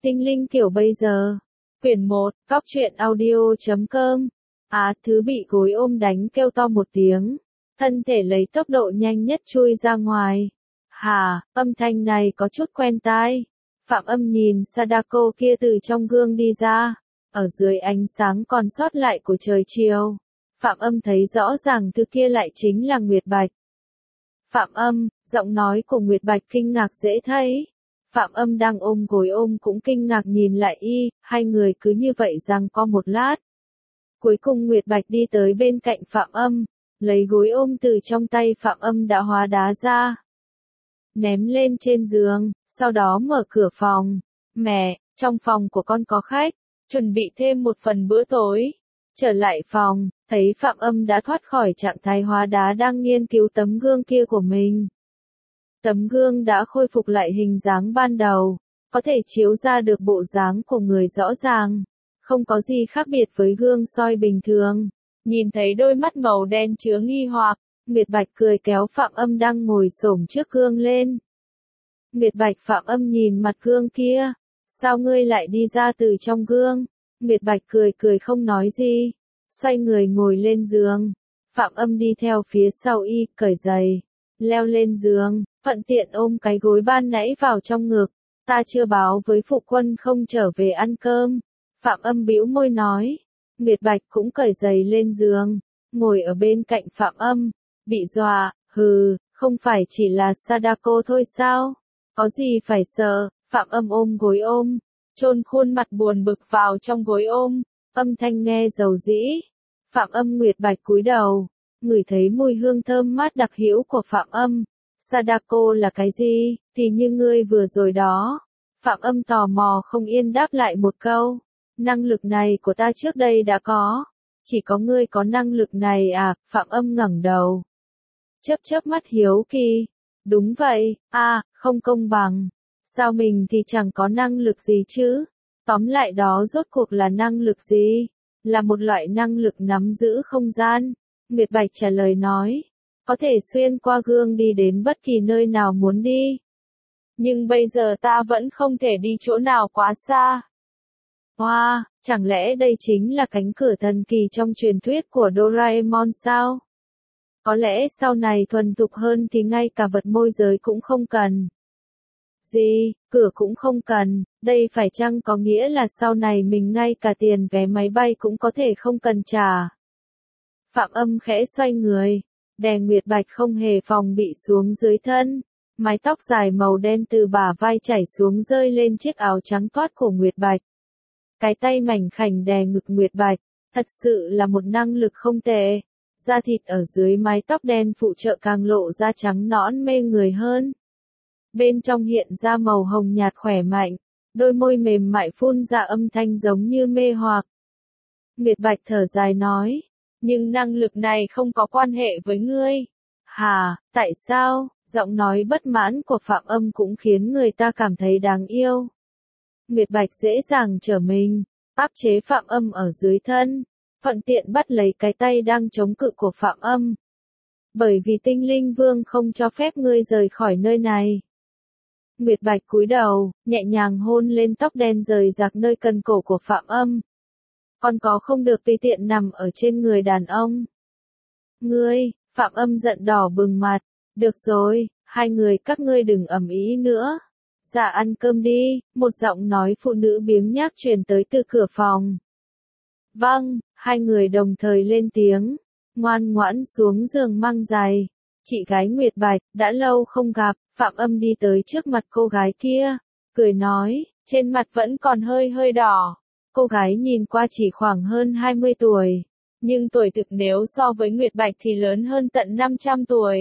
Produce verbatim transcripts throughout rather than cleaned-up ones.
Tinh linh kiểu bây giờ. Quyển một, Cóc truyện audio chấm com. Á Thứ bị gối ôm đánh kêu to một tiếng. Thân thể lấy tốc độ nhanh nhất chui ra ngoài. Hà, âm thanh này có chút quen tai. Phạm Âm nhìn Sadako kia từ trong gương đi ra. Ở dưới ánh sáng còn sót lại của trời chiều. Phạm Âm thấy rõ ràng thứ kia lại chính là Nguyệt Bạch. Phạm Âm, giọng nói của Nguyệt Bạch kinh ngạc dễ thấy. Phạm Âm đang ôm gối ôm cũng kinh ngạc nhìn lại y, hai người cứ như vậy giằng co một lát. Cuối cùng Nguyệt Bạch đi tới bên cạnh Phạm Âm, lấy gối ôm từ trong tay Phạm Âm đã hóa đá ra. Ném lên trên giường, sau đó mở cửa phòng. Mẹ, trong phòng của con có khách, chuẩn bị thêm một phần bữa tối. Trở lại phòng, thấy Phạm Âm đã thoát khỏi trạng thái hóa đá đang nghiên cứu tấm gương kia của mình. Tấm gương đã khôi phục lại hình dáng ban đầu, có thể chiếu ra được bộ dáng của người rõ ràng, không có gì khác biệt với gương soi bình thường. Nhìn thấy đôi mắt màu đen chứa nghi hoặc, Nguyệt Bạch cười kéo Phạm Âm đang ngồi xổm trước gương lên. Nguyệt Bạch Phạm Âm nhìn mặt gương kia, sao ngươi lại đi ra từ trong gương? Nguyệt Bạch cười cười không nói gì, xoay người ngồi lên giường. Phạm Âm đi theo phía sau y, cởi giày, leo lên giường, thuận tiện ôm cái gối ban nãy vào trong ngực. Ta chưa báo với phụ quân không trở về ăn cơm. Phạm Âm bĩu môi nói. Nguyệt Bạch cũng cởi giày lên giường, ngồi ở bên cạnh Phạm Âm, bị dọa, hừ, không phải chỉ là Sadako thôi sao? Có gì phải sợ? Phạm Âm ôm gối ôm, chôn khuôn mặt buồn bực vào trong gối ôm, âm thanh nghe dầu dĩ. Phạm Âm Nguyệt Bạch cúi đầu, ngửi thấy mùi hương thơm mát đặc hữu của Phạm Âm. Sadako là cái gì, thì như ngươi vừa rồi đó. Phạm Âm tò mò không yên đáp lại một câu. Năng lực này của ta trước đây đã có. Chỉ có ngươi có năng lực này à? Phạm Âm ngẩng đầu, chớp chớp mắt hiếu kỳ. Đúng vậy, à, không công bằng. Sao mình thì chẳng có năng lực gì chứ? Tóm lại đó rốt cuộc là năng lực gì? Là một loại năng lực nắm giữ không gian. Nguyệt Bạch trả lời nói. Có thể xuyên qua gương đi đến bất kỳ nơi nào muốn đi. Nhưng bây giờ ta vẫn không thể đi chỗ nào quá xa. Wow, chẳng lẽ đây chính là cánh cửa thần kỳ trong truyền thuyết của Doraemon sao? Có lẽ sau này thuần thục hơn thì ngay cả vật môi giới cũng không cần. Gì, cửa cũng không cần, đây phải chăng có nghĩa là sau này mình ngay cả tiền vé máy bay cũng có thể không cần trả? Phạm Âm khẽ xoay người, đè Nguyệt Bạch không hề phòng bị xuống dưới thân. Mái tóc dài màu đen từ bả vai chảy xuống rơi lên chiếc áo trắng toát của Nguyệt Bạch. Cái tay mảnh khảnh đè ngực Nguyệt Bạch, thật sự là một năng lực không tệ. Da thịt ở dưới mái tóc đen phụ trợ càng lộ ra trắng nõn mê người hơn. Bên trong hiện ra màu hồng nhạt khỏe mạnh, đôi môi mềm mại phun ra âm thanh giống như mê hoặc. Nguyệt Bạch thở dài nói, nhưng năng lực này không có quan hệ với ngươi. Hà, tại sao? Giọng nói bất mãn của Phạm Âm cũng khiến người ta cảm thấy đáng yêu. Nguyệt Bạch dễ dàng trở mình, áp chế Phạm Âm ở dưới thân, thuận tiện bắt lấy cái tay đang chống cự của Phạm Âm. Bởi vì Tinh Linh Vương không cho phép ngươi rời khỏi nơi này. Nguyệt Bạch cúi đầu, nhẹ nhàng hôn lên tóc đen rời rạc nơi cần cổ của Phạm Âm. Con có không được tùy tiện nằm ở trên người đàn ông. Ngươi, Phạm Âm giận đỏ bừng mặt. Được rồi, hai người các ngươi đừng ầm ĩ nữa. Dạ ăn cơm đi, một giọng nói phụ nữ biếng nhác truyền tới từ cửa phòng. Vâng, hai người đồng thời lên tiếng, ngoan ngoãn xuống giường mang giày. Chị gái Nguyệt Bạch, đã lâu không gặp. Phạm Âm đi tới trước mặt cô gái kia, cười nói, trên mặt vẫn còn hơi hơi đỏ. Cô gái nhìn qua chỉ khoảng hơn hai mươi tuổi, nhưng tuổi thực nếu so với Nguyệt Bạch thì lớn hơn tận năm trăm tuổi.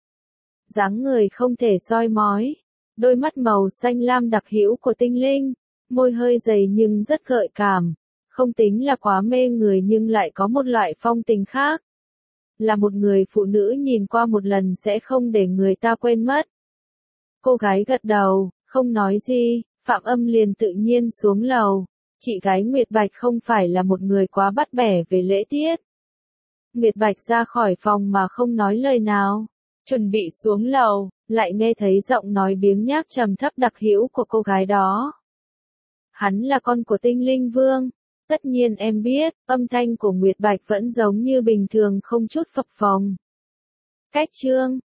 Dáng người không thể soi mói, đôi mắt màu xanh lam đặc hữu của tinh linh, môi hơi dày nhưng rất gợi cảm, không tính là quá mê người nhưng lại có một loại phong tình khác. Là một người phụ nữ nhìn qua một lần sẽ không để người ta quên mất. Cô gái gật đầu, không nói gì, Phạm Âm liền tự nhiên xuống lầu. Chị gái Nguyệt Bạch không phải là một người quá bắt bẻ về lễ tiết. Nguyệt Bạch ra khỏi phòng mà không nói lời nào. Chuẩn bị xuống lầu, lại nghe thấy giọng nói biếng nhác trầm thấp đặc hữu của cô gái đó. Hắn là con của tinh linh vương. Tất nhiên em biết, âm thanh của Nguyệt Bạch vẫn giống như bình thường không chút phập phồng. Cách chương